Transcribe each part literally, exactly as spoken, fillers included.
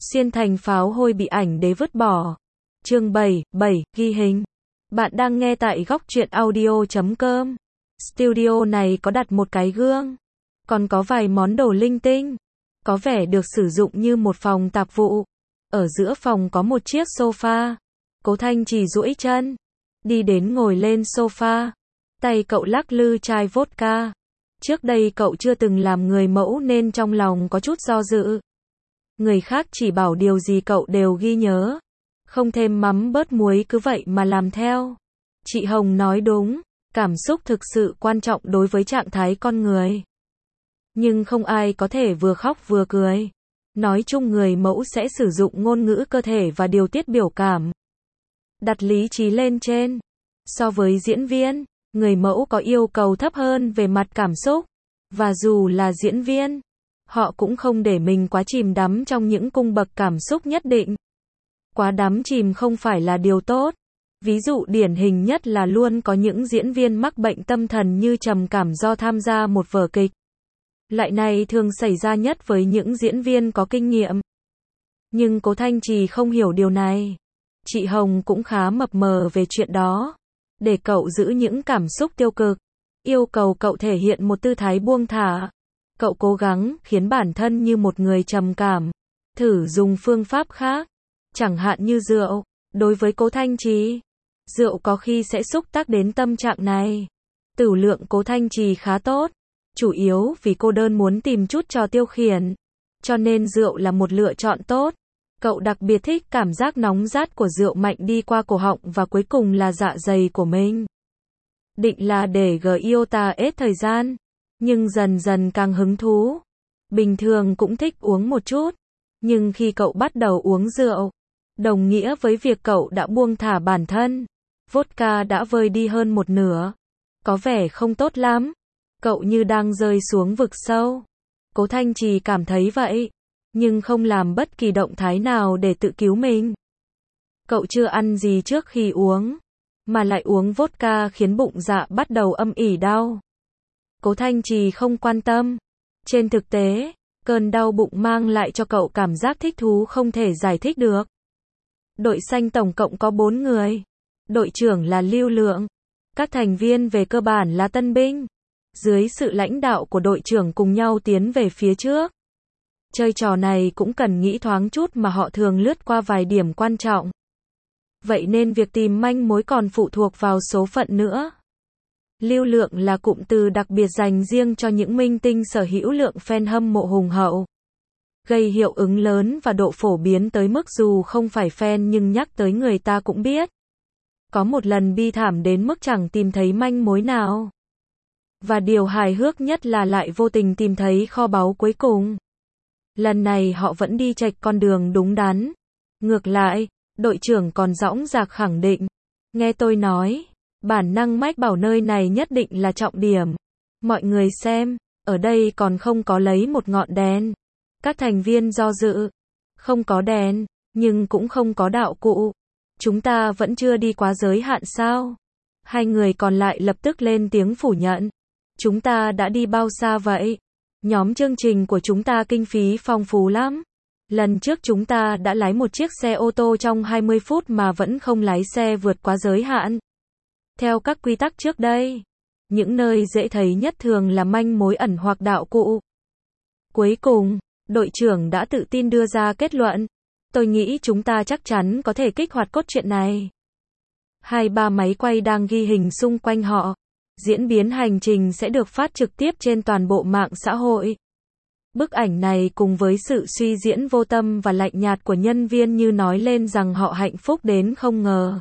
Xuyên thành pháo hôi bị ảnh đế vứt bỏ. Chương bảy, bảy, ghi hình. Bạn đang nghe tại góc truyện audio chấm com. Studio này có đặt một cái gương, còn có vài món đồ linh tinh, có vẻ được sử dụng như một phòng tạp vụ. Ở giữa phòng có một chiếc sofa. Cố Thanh Trì duỗi chân, đi đến ngồi lên sofa. Tay cậu lắc lư chai vodka. Trước đây cậu chưa từng làm người mẫu nên trong lòng có chút do dự. Người khác chỉ bảo điều gì cậu đều ghi nhớ. Không thêm mắm bớt muối cứ vậy mà làm theo. Chị Hồng nói đúng, cảm xúc thực sự quan trọng đối với trạng thái con người. Nhưng không ai có thể vừa khóc vừa cười. Nói chung người mẫu sẽ sử dụng ngôn ngữ cơ thể và điều tiết biểu cảm. Đặt lý trí lên trên. So với diễn viên, người mẫu có yêu cầu thấp hơn về mặt cảm xúc. Và dù là diễn viên, họ cũng không để mình quá chìm đắm trong những cung bậc cảm xúc nhất định. Quá đắm chìm không phải là điều tốt. Ví dụ điển hình nhất là luôn có những diễn viên mắc bệnh tâm thần như trầm cảm do tham gia một vở kịch. Loại này thường xảy ra nhất với những diễn viên có kinh nghiệm. Nhưng Cố Thanh Trì không hiểu điều này. Chị Hồng cũng khá mập mờ về chuyện đó. Để cậu giữ những cảm xúc tiêu cực, yêu cầu cậu thể hiện một tư thái buông thả. Cậu cố gắng khiến bản thân như một người trầm cảm. Thử dùng phương pháp khác, chẳng hạn như rượu. Đối với Cố Thanh Trì, rượu có khi sẽ xúc tác đến tâm trạng này. Tửu lượng Cố Thanh Trì khá tốt, chủ yếu vì cô đơn muốn tìm chút trò tiêu khiển, cho nên rượu là một lựa chọn tốt. Cậu đặc biệt thích cảm giác nóng rát của rượu mạnh đi qua cổ họng và cuối cùng là dạ dày của mình. Định là để giota hết thời gian, nhưng dần dần càng hứng thú. Bình thường cũng thích uống một chút, nhưng khi cậu bắt đầu uống rượu, đồng nghĩa với việc cậu đã buông thả bản thân. Vodka đã vơi đi hơn một nửa. Có vẻ không tốt lắm. Cậu như đang rơi xuống vực sâu. Cố Thanh Trì cảm thấy vậy, nhưng không làm bất kỳ động thái nào để tự cứu mình. Cậu chưa ăn gì trước khi uống, mà lại uống vodka khiến bụng dạ bắt đầu âm ỉ đau. Cố Thanh Trì không quan tâm. Trên thực tế, cơn đau bụng mang lại cho cậu cảm giác thích thú không thể giải thích được. Đội xanh tổng cộng có bốn người. Đội trưởng là Lưu Lượng. Các thành viên về cơ bản là tân binh. Dưới sự lãnh đạo của đội trưởng cùng nhau tiến về phía trước. Chơi trò này cũng cần nghĩ thoáng chút mà họ thường lướt qua vài điểm quan trọng. Vậy nên việc tìm manh mối còn phụ thuộc vào số phận nữa. Lưu Lượng là cụm từ đặc biệt dành riêng cho những minh tinh sở hữu lượng fan hâm mộ hùng hậu. Gây hiệu ứng lớn và độ phổ biến tới mức dù không phải fan nhưng nhắc tới người ta cũng biết. Có một lần bi thảm đến mức chẳng tìm thấy manh mối nào. Và điều hài hước nhất là lại vô tình tìm thấy kho báu cuối cùng. Lần này họ vẫn đi chệch con đường đúng đắn. Ngược lại, đội trưởng còn dõng dạc khẳng định. Nghe tôi nói, bản năng mách bảo nơi này nhất định là trọng điểm. Mọi người xem, ở đây còn không có lấy một ngọn đèn. Các thành viên do dự. Không có đèn, nhưng cũng không có đạo cụ. Chúng ta vẫn chưa đi quá giới hạn sao? Hai người còn lại lập tức lên tiếng phủ nhận. Chúng ta đã đi bao xa vậy? Nhóm chương trình của chúng ta kinh phí phong phú lắm. Lần trước chúng ta đã lái một chiếc xe ô tô trong hai mươi phút mà vẫn không lái xe vượt quá giới hạn. Theo các quy tắc trước đây, những nơi dễ thấy nhất thường là manh mối ẩn hoặc đạo cụ. Cuối cùng, đội trưởng đã tự tin đưa ra kết luận. Tôi nghĩ chúng ta chắc chắn có thể kích hoạt cốt truyện này. Hai ba máy quay đang ghi hình xung quanh họ. Diễn biến hành trình sẽ được phát trực tiếp trên toàn bộ mạng xã hội. Bức ảnh này cùng với sự suy diễn vô tâm và lạnh nhạt của nhân viên như nói lên rằng họ hạnh phúc đến không ngờ.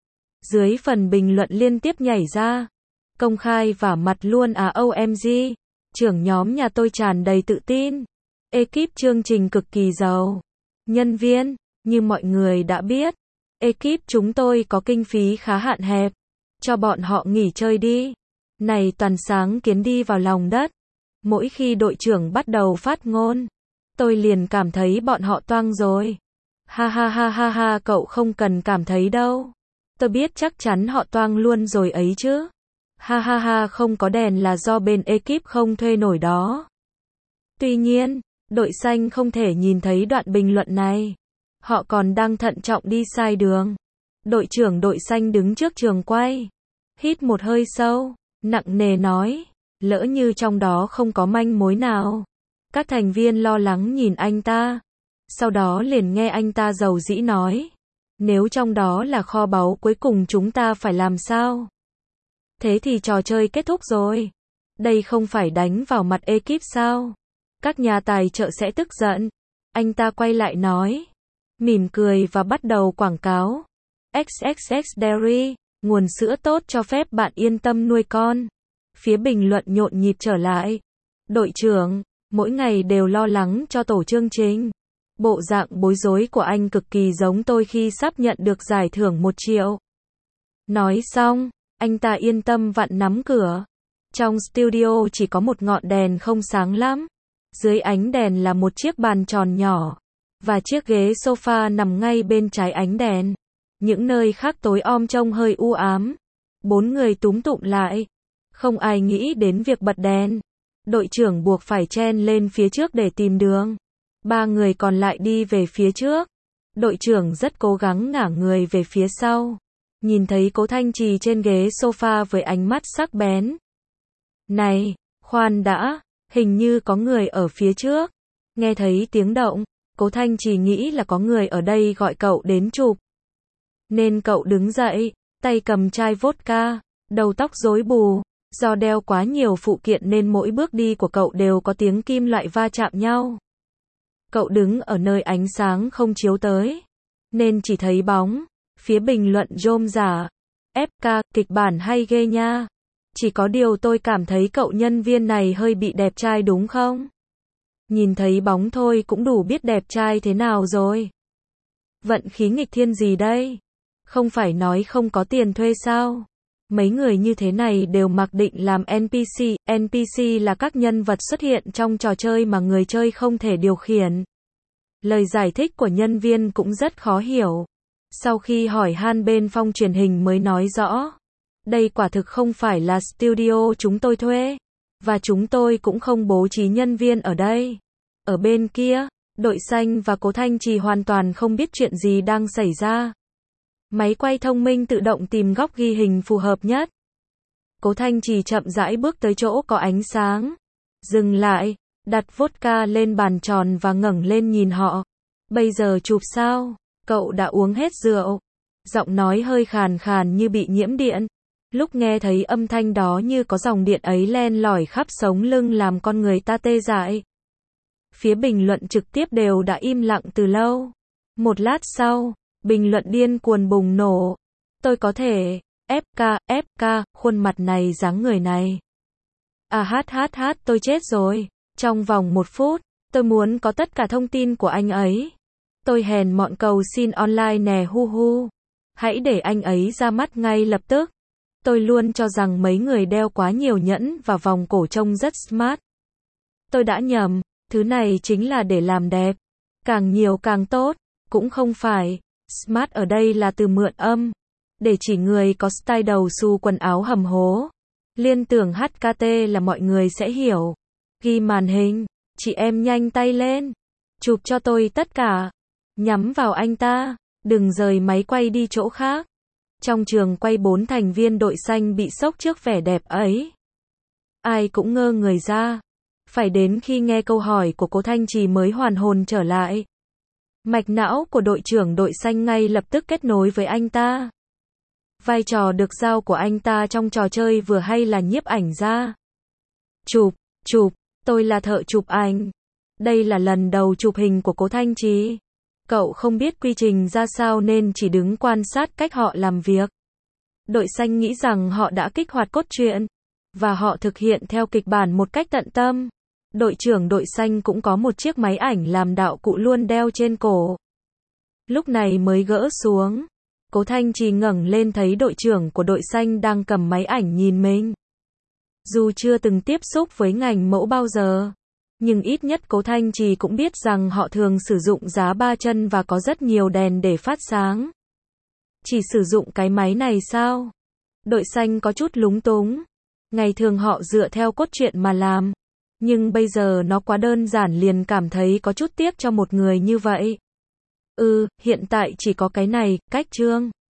Dưới phần bình luận liên tiếp nhảy ra. Công khai vả mặt luôn à o em giê. Trưởng nhóm nhà tôi tràn đầy tự tin. Ekip chương trình cực kỳ giàu. Nhân viên, như mọi người đã biết, ekip chúng tôi có kinh phí khá hạn hẹp. Cho bọn họ nghỉ chơi đi. Này toàn sáng kiến đi vào lòng đất. Mỗi khi đội trưởng bắt đầu phát ngôn, tôi liền cảm thấy bọn họ toang rồi. Ha ha ha ha ha, cậu không cần cảm thấy đâu. Tôi biết chắc chắn họ toang luôn rồi ấy chứ. Ha ha ha, không có đèn là do bên ekip không thuê nổi đó. Tuy nhiên, Đội xanh không thể nhìn thấy đoạn bình luận này. Họ còn đang thận trọng đi sai đường. Đội trưởng đội xanh đứng trước trường quay. Hít một hơi sâu, nặng nề nói, lỡ như trong đó không có manh mối nào. Các thành viên lo lắng nhìn anh ta. Sau đó liền nghe anh ta dầu dĩ nói, nếu trong đó là kho báu cuối cùng chúng ta phải làm sao? Thế thì trò chơi kết thúc rồi. Đây không phải đánh vào mặt ekip sao? Các nhà tài trợ sẽ tức giận. Anh ta quay lại nói, mỉm cười và bắt đầu quảng cáo. ích ích ích Dairy, nguồn sữa tốt cho phép bạn yên tâm nuôi con. Phía bình luận nhộn nhịp trở lại. Đội trưởng, mỗi ngày đều lo lắng cho tổ chương trình. Bộ dạng bối rối của anh cực kỳ giống tôi khi sắp nhận được giải thưởng một triệu. Nói xong, anh ta yên tâm vặn nắm cửa. Trong studio chỉ có một ngọn đèn không sáng lắm. Dưới ánh đèn là một chiếc bàn tròn nhỏ. Và chiếc ghế sofa nằm ngay bên trái ánh đèn. Những nơi khác tối om trông hơi u ám. Bốn người túm tụm lại. Không ai nghĩ đến việc bật đèn. Đội trưởng buộc phải chen lên phía trước để tìm đường. Ba người còn lại đi về phía trước. Đội trưởng rất cố gắng ngả người về phía sau. Nhìn thấy Cố Thanh Trì trên ghế sofa với ánh mắt sắc bén. Này, khoan đã, hình như có người ở phía trước. Nghe thấy tiếng động, Cố Thanh Trì nghĩ là có người ở đây gọi cậu đến chụp. Nên cậu đứng dậy, tay cầm chai vodka, đầu tóc rối bù. Do đeo quá nhiều phụ kiện nên mỗi bước đi của cậu đều có tiếng kim loại va chạm nhau. Cậu đứng ở nơi ánh sáng không chiếu tới, nên chỉ thấy bóng. Phía bình luận rôm rả, ép ca, kịch bản hay ghê nha. Chỉ có điều tôi cảm thấy cậu nhân viên này hơi bị đẹp trai đúng không? Nhìn thấy bóng thôi cũng đủ biết đẹp trai thế nào rồi. Vận khí nghịch thiên gì đây? Không phải nói không có tiền thuê sao? Mấy người như thế này đều mặc định làm en pê xê. en pê xê là các nhân vật xuất hiện trong trò chơi mà người chơi không thể điều khiển. Lời giải thích của nhân viên cũng rất khó hiểu. Sau khi hỏi han bên Phong truyền hình mới nói rõ. Đây quả thực không phải là studio chúng tôi thuê. Và chúng tôi cũng không bố trí nhân viên ở đây. Ở bên kia, đội xanh và Cố Thanh Trì hoàn toàn không biết chuyện gì đang xảy ra. Máy quay thông minh tự động tìm góc ghi hình phù hợp nhất. Cố Thanh Trì chậm rãi bước tới chỗ có ánh sáng. Dừng lại, đặt vodka lên bàn tròn và ngẩng lên nhìn họ. Bây giờ chụp sao? Cậu đã uống hết rượu. Giọng nói hơi khàn khàn như bị nhiễm điện. Lúc nghe thấy âm thanh đó như có dòng điện ấy len lỏi khắp sống lưng làm con người ta tê dại. Phía bình luận trực tiếp đều đã im lặng từ lâu. Một lát sau, bình luận điên cuồng bùng nổ. Tôi có thể, ép ca, ép ca, khuôn mặt này dáng người này. À hát hát hát tôi chết rồi. Trong vòng một phút, tôi muốn có tất cả thông tin của anh ấy. Tôi hèn mọn cầu xin online nè hu hu. Hãy để anh ấy ra mắt ngay lập tức. Tôi luôn cho rằng mấy người đeo quá nhiều nhẫn và vòng cổ trông rất smart. Tôi đã nhầm, thứ này chính là để làm đẹp. Càng nhiều càng tốt, cũng không phải. Smart ở đây là từ mượn âm. Để chỉ người có style đầu xu quần áo hầm hố. Liên tưởng hát ca tê là mọi người sẽ hiểu. Ghi màn hình, chị em nhanh tay lên. Chụp cho tôi tất cả. Nhắm vào anh ta, đừng rời máy quay đi chỗ khác. Trong trường quay bốn thành viên đội xanh bị sốc trước vẻ đẹp ấy. Ai cũng ngơ người ra. Phải đến khi nghe câu hỏi của Cố Thanh Trì mới hoàn hồn trở lại. Mạch não của đội trưởng đội xanh ngay lập tức kết nối với anh ta. Vai trò được giao của anh ta trong trò chơi vừa hay là nhiếp ảnh ra. Chụp, chụp, tôi là thợ chụp ảnh. Đây là lần đầu chụp hình của Cố Thanh Trì. Cậu không biết quy trình ra sao nên chỉ đứng quan sát cách họ làm việc. Đội xanh nghĩ rằng họ đã kích hoạt cốt truyện. Và họ thực hiện theo kịch bản một cách tận tâm. Đội trưởng đội xanh cũng có một chiếc máy ảnh làm đạo cụ luôn đeo trên cổ. Lúc này mới gỡ xuống. Cố Thanh Trì ngẩng lên thấy đội trưởng của đội xanh đang cầm máy ảnh nhìn mình. Dù chưa từng tiếp xúc với ngành mẫu bao giờ, nhưng ít nhất Cố Thanh Trì cũng biết rằng họ thường sử dụng giá ba chân và có rất nhiều đèn để phát sáng. Chỉ sử dụng cái máy này sao? Đội xanh có chút lúng túng. Ngày thường họ dựa theo cốt truyện mà làm. Nhưng bây giờ nó quá đơn giản liền cảm thấy có chút tiếc cho một người như vậy. Ừ, hiện tại chỉ có cái này, cách chương.